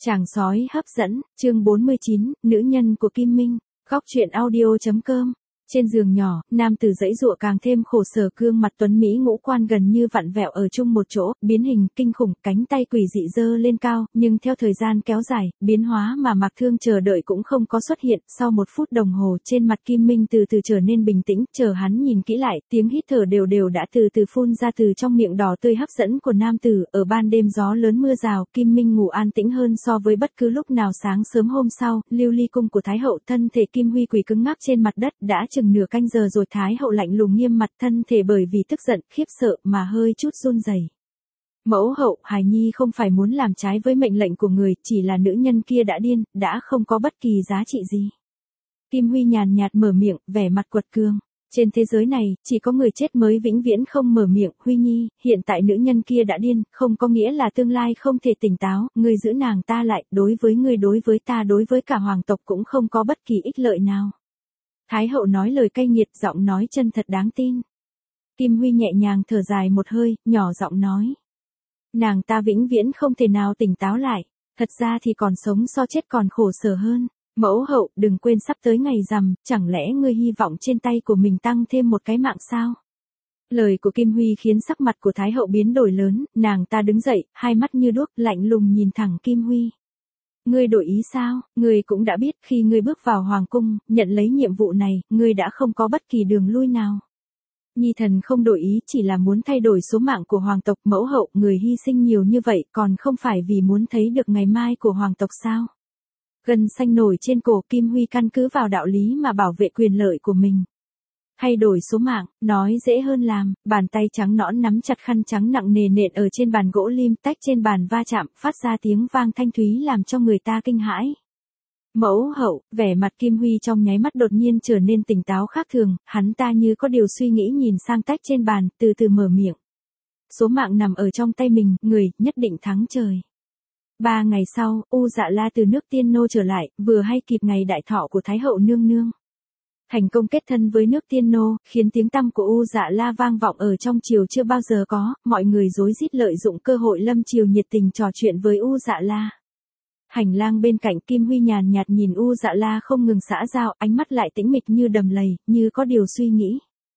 Chàng sói hấp dẫn, chương 49, nữ nhân của Kim Minh, góc truyện audio.com. Trên giường nhỏ, nam tử giãy giụa càng thêm khổ sở, gương mặt tuấn mỹ ngũ quan gần như vặn vẹo ở chung một chỗ, biến hình kinh khủng, cánh tay quỷ dị giơ lên cao, nhưng theo thời gian kéo dài, biến hóa mà Mạc Thương chờ đợi cũng không có xuất hiện. Sau 1 phút đồng hồ, trên mặt Kim Minh từ từ trở nên bình tĩnh, chờ hắn nhìn kỹ lại, tiếng hít thở đều đều đã từ từ phun ra từ trong miệng đỏ tươi hấp dẫn của nam tử. Ở ban đêm gió lớn mưa rào, Kim Minh ngủ an tĩnh hơn so với bất cứ lúc nào. Sáng sớm hôm sau, Lưu Ly cung của Thái hậu, thân thể Kim Huy quỳ cứng ngắc trên mặt đất, đã chừng nửa canh giờ rồi. Thái hậu lạnh lùng nghiêm mặt, thân thể bởi vì tức giận, khiếp sợ mà hơi chút run rẩy. Mẫu hậu, hài nhi không phải muốn làm trái với mệnh lệnh của người, chỉ là nữ nhân kia đã điên, đã không có bất kỳ giá trị gì. Kim Huy nhàn nhạt mở miệng, vẻ mặt quật cường. Trên thế giới này, chỉ có người chết mới vĩnh viễn không mở miệng. Huy nhi, hiện tại nữ nhân kia đã điên, không có nghĩa là tương lai không thể tỉnh táo. Ngươi giữ nàng ta lại, đối với ngươi, đối với ta, đối với cả hoàng tộc cũng không có bất kỳ ích lợi nào. Thái hậu nói lời cay nghiệt, giọng nói chân thật đáng tin. Kim Huy nhẹ nhàng thở dài một hơi, nhỏ giọng nói. Nàng ta vĩnh viễn không thể nào tỉnh táo lại, thật ra thì còn sống so chết còn khổ sở hơn. Mẫu hậu, đừng quên sắp tới ngày rằm, chẳng lẽ ngươi hy vọng trên tay của mình tăng thêm một cái mạng sao? Lời của Kim Huy khiến sắc mặt của Thái hậu biến đổi lớn, nàng ta đứng dậy, hai mắt như đuốc, lạnh lùng nhìn thẳng Kim Huy. Ngươi đổi ý sao? Ngươi cũng đã biết khi ngươi bước vào hoàng cung, nhận lấy nhiệm vụ này, ngươi đã không có bất kỳ đường lui nào. Nhi thần không đổi ý, chỉ là muốn thay đổi số mạng của hoàng tộc. Mẫu hậu, người hy sinh nhiều như vậy còn không phải vì muốn thấy được ngày mai của hoàng tộc sao? Gân xanh nổi trên cổ, Kim Huy căn cứ vào đạo lý mà bảo vệ quyền lợi của mình. Thay đổi số mạng, nói dễ hơn làm. Bàn tay trắng nõn nắm chặt khăn trắng nặng nề nện ở trên bàn gỗ lim, tách trên bàn va chạm, phát ra tiếng vang thanh thúy làm cho người ta kinh hãi. Mẫu hậu, vẻ mặt Kim Huy trong nháy mắt đột nhiên trở nên tỉnh táo khác thường, hắn ta như có điều suy nghĩ nhìn sang tách trên bàn, từ từ mở miệng. Số mạng nằm ở trong tay mình, người nhất định thắng trời. 3 ngày sau, U Dạ La từ nước Tiên Nô trở lại, vừa hay kịp ngày đại thọ của Thái hậu nương nương. Thành công kết thân với nước Tiên Nô, khiến tiếng tăm của U Dạ La vang vọng ở trong triều chưa bao giờ có, mọi người rối rít lợi dụng cơ hội lâm triều nhiệt tình trò chuyện với U Dạ La. Hành lang bên cạnh, Kim Huy nhàn nhạt nhìn U Dạ La không ngừng xã giao, ánh mắt lại tĩnh mịch như đầm lầy, như có điều suy nghĩ.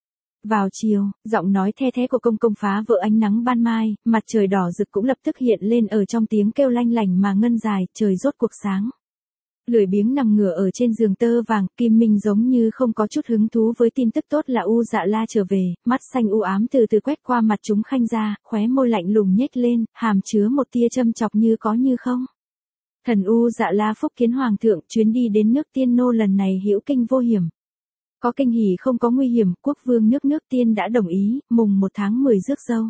Vào chiều, giọng nói the thé của công công phá vỡ ánh nắng ban mai, mặt trời đỏ rực cũng lập tức hiện lên ở trong tiếng kêu lanh lảnh mà ngân dài, trời rốt cuộc sáng. Lười biếng nằm ngửa ở trên giường tơ vàng, Kim Minh giống như không có chút hứng thú với tin tức tốt là U Dạ La trở về, mắt xanh u ám từ từ quét qua mặt chúng khanh ra, khóe môi lạnh lùng nhếch lên, hàm chứa một tia châm chọc như có như không. Thần U Dạ La phúc kiến hoàng thượng, chuyến đi đến nước Tiên Nô lần này hữu kinh vô hiểm. Có kinh hỉ không có nguy hiểm, quốc vương nước Tiên đã đồng ý, mùng 1 tháng 10 rước dâu.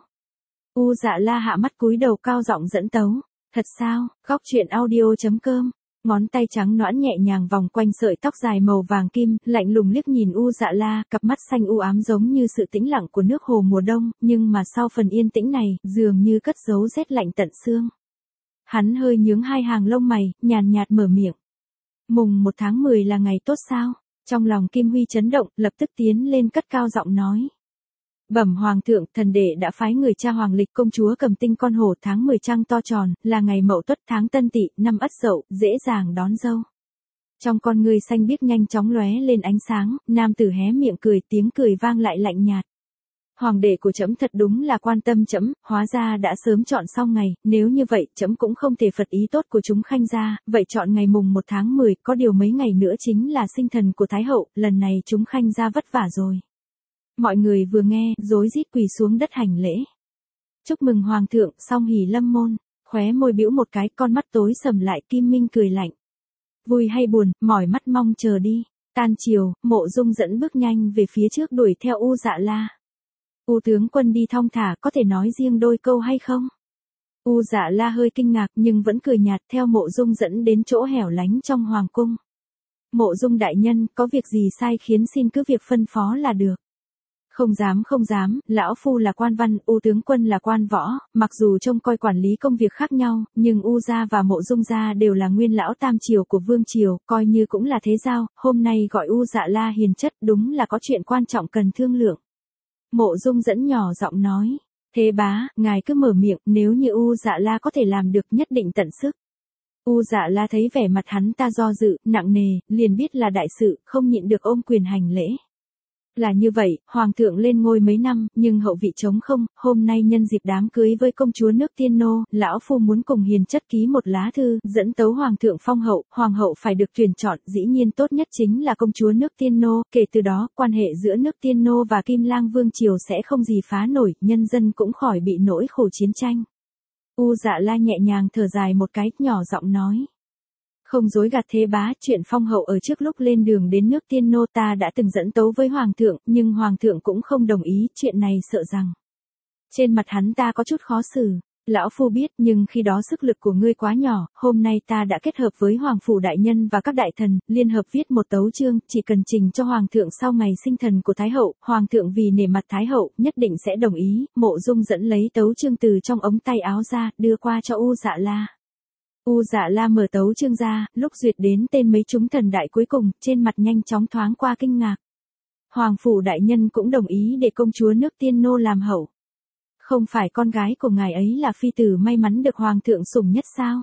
U Dạ La hạ mắt cúi đầu cao giọng dẫn tấu. Thật sao? Góc truyện audio.com. Ngón tay trắng nõn nhẹ nhàng vòng quanh sợi tóc dài màu vàng kim, lạnh lùng liếc nhìn U Dạ La, cặp mắt xanh u ám giống như sự tĩnh lặng của nước hồ mùa đông, nhưng mà sau phần yên tĩnh này, dường như cất giấu rét lạnh tận xương. Hắn hơi nhướng hai hàng lông mày, nhàn nhạt mở miệng. Mùng 1 tháng 10 là ngày tốt sao? Trong lòng Kim Huy chấn động, lập tức tiến lên cất cao giọng nói. Bẩm hoàng thượng, thần đệ đã phái người tra hoàng lịch, công chúa cầm tinh con hổ tháng 10 trăng to tròn, là ngày Mậu Tuất tháng Tân Tỵ, năm Ất Dậu, dễ dàng đón dâu. Trong con ngươi xanh biếc nhanh chóng lóe lên ánh sáng, nam tử hé miệng cười, tiếng cười vang lại lạnh nhạt. Hoàng đệ của trẫm thật đúng là quan tâm trẫm, hóa ra đã sớm chọn xong ngày, nếu như vậy, trẫm cũng không thể phật ý tốt của chúng khanh ra, vậy chọn ngày mùng 1 tháng 10, có điều mấy ngày nữa chính là sinh thần của Thái hậu, lần này chúng khanh ra vất vả rồi. Mọi người vừa nghe, rối rít quỳ xuống đất hành lễ. Chúc mừng hoàng thượng, song hỷ lâm môn, khóe môi bĩu một cái, con mắt tối sầm lại, Kim Minh cười lạnh. Vui hay buồn, mỏi mắt mong chờ đi. Tan chiều, Mộ Dung dẫn bước nhanh về phía trước đuổi theo U Dạ La. U tướng quân đi thong thả, có thể nói riêng đôi câu hay không? U Dạ La hơi kinh ngạc nhưng vẫn cười nhạt, theo Mộ Dung dẫn đến chỗ hẻo lánh trong hoàng cung. Mộ Dung đại nhân, có việc gì sai khiến xin cứ việc phân phó là được. Không dám, lão phu là quan văn, U tướng quân là quan võ, mặc dù trông coi quản lý công việc khác nhau, nhưng U gia và Mộ Dung gia đều là nguyên lão tam triều của vương triều, coi như cũng là thế giao, hôm nay gọi U Dạ La hiền chất, đúng là có chuyện quan trọng cần thương lượng. Mộ Dung dẫn nhỏ giọng nói, thế bá, ngài cứ mở miệng, nếu như U Dạ La có thể làm được nhất định tận sức. U Dạ La thấy vẻ mặt hắn ta do dự, nặng nề, liền biết là đại sự, không nhịn được ôm quyền hành lễ. Là như vậy, hoàng thượng lên ngôi mấy năm, nhưng hậu vị trống không, hôm nay nhân dịp đám cưới với công chúa nước Tiên Nô, lão phu muốn cùng hiền chất ký một lá thư, dẫn tấu hoàng thượng phong hậu, hoàng hậu phải được tuyển chọn, dĩ nhiên tốt nhất chính là công chúa nước Tiên Nô, kể từ đó, quan hệ giữa nước Tiên Nô và Kim Lang Vương Triều sẽ không gì phá nổi, nhân dân cũng khỏi bị nỗi khổ chiến tranh. U Dạ La nhẹ nhàng thở dài một cái, nhỏ giọng nói. Không dối gạt thế bá, chuyện phong hậu ở trước lúc lên đường đến nước Tiên Nô ta đã từng dẫn tấu với hoàng thượng, nhưng hoàng thượng cũng không đồng ý, chuyện này sợ rằng. Trên mặt hắn ta có chút khó xử, lão phu biết, nhưng khi đó sức lực của ngươi quá nhỏ, hôm nay ta đã kết hợp với hoàng phủ đại nhân và các đại thần, liên hợp viết một tấu chương, chỉ cần trình cho hoàng thượng sau ngày sinh thần của thái hậu, hoàng thượng vì nể mặt thái hậu, nhất định sẽ đồng ý. Mộ Dung dẫn lấy tấu chương từ trong ống tay áo ra, đưa qua cho U Dạ La. U Dạ La mở tấu chương ra, lúc duyệt đến tên mấy chúng thần đại cuối cùng, trên mặt nhanh chóng thoáng qua kinh ngạc. Hoàng phủ đại nhân cũng đồng ý để công chúa nước Tiên Nô làm hậu. Không phải con gái của ngài ấy là phi tử may mắn được hoàng thượng sủng nhất sao?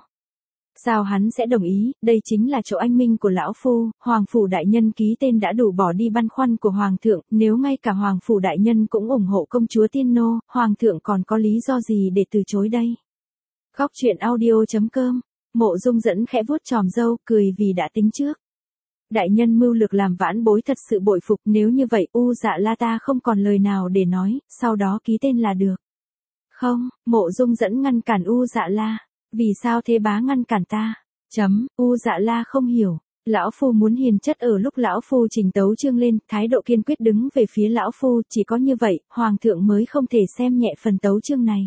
Sao hắn sẽ đồng ý, đây chính là chỗ anh minh của lão phu, hoàng phủ đại nhân ký tên đã đủ bỏ đi băn khoăn của hoàng thượng, nếu ngay cả hoàng phủ đại nhân cũng ủng hộ công chúa Tiên Nô, hoàng thượng còn có lý do gì để từ chối đây? Góc truyện audio.com. Mộ Dung dẫn khẽ vuốt chòm râu, cười vì đã tính trước. Đại nhân mưu lược làm vãn bối thật sự bội phục, nếu như vậy U Dạ La ta không còn lời nào để nói, sau đó ký tên là được. Không, Mộ Dung dẫn ngăn cản U Dạ La. Vì sao thế bá ngăn cản ta? U Dạ La không hiểu. Lão phu muốn hiền chất ở lúc lão phu trình tấu chương lên, thái độ kiên quyết đứng về phía lão phu, chỉ có như vậy, hoàng thượng mới không thể xem nhẹ phần tấu chương này.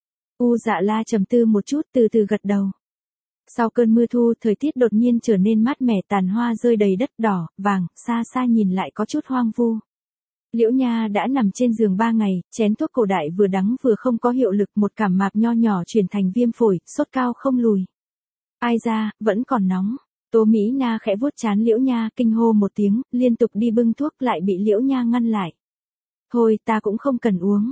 U Dạ La trầm tư một chút, từ từ gật đầu. Sau cơn mưa thu, thời tiết đột nhiên trở nên mát mẻ, tàn hoa rơi đầy đất đỏ, vàng, xa xa nhìn lại có chút hoang vu. Liễu Nha đã nằm trên giường 3 ngày, chén thuốc cổ đại vừa đắng vừa không có hiệu lực, một cảm mạc nho nhỏ chuyển thành viêm phổi, sốt cao không lùi. Ai ra, vẫn còn nóng. Tố Mỹ Na khẽ vuốt trán Liễu Nha, kinh hô một tiếng, liên tục đi bưng thuốc lại bị Liễu Nha ngăn lại. Thôi ta cũng không cần uống.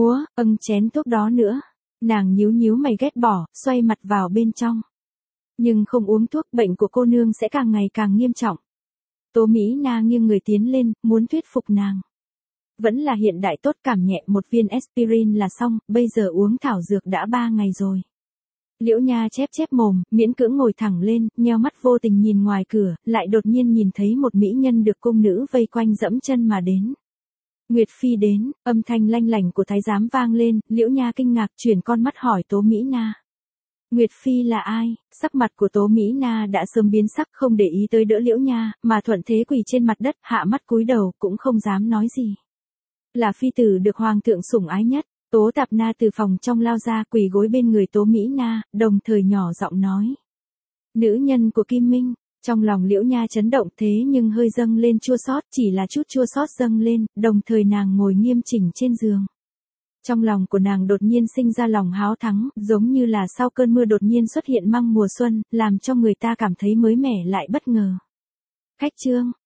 Chén thuốc đó nữa. Nàng nhíu nhíu mày ghét bỏ, xoay mặt vào bên trong. Nhưng không uống thuốc, bệnh của cô nương sẽ càng ngày càng nghiêm trọng. Tố Mỹ Na nghiêng người tiến lên, muốn thuyết phục nàng. Vẫn là hiện đại tốt, cảm nhẹ một viên aspirin là xong, bây giờ uống thảo dược đã 3 ngày rồi. Liễu Nha chép chép mồm, miễn cưỡng ngồi thẳng lên, nheo mắt vô tình nhìn ngoài cửa, lại đột nhiên nhìn thấy một mỹ nhân được cung nữ vây quanh dẫm chân mà đến. Nguyệt Phi đến, âm thanh lanh lảnh của thái giám vang lên, Liễu Nha kinh ngạc chuyển con mắt hỏi Tố Mỹ Na. Nguyệt Phi là ai? Sắc mặt của Tố Mỹ Na đã sớm biến sắc, không để ý tới đỡ Liễu Nha, mà thuận thế quỳ trên mặt đất, hạ mắt cúi đầu, cũng không dám nói gì. Là phi tử được hoàng thượng sủng ái nhất. Tố Tạp Na từ phòng trong lao ra, quỳ gối bên người Tố Mỹ Na, đồng thời nhỏ giọng nói. Nữ nhân của Kim Minh. Trong lòng Liễu Nha chấn động, thế nhưng hơi dâng lên chua xót, chỉ là chút chua xót dâng lên, đồng thời nàng ngồi nghiêm chỉnh trên giường. Trong lòng của nàng đột nhiên sinh ra lòng háo thắng, giống như là sau cơn mưa đột nhiên xuất hiện măng mùa xuân, làm cho người ta cảm thấy mới mẻ lại bất ngờ. Khách trương,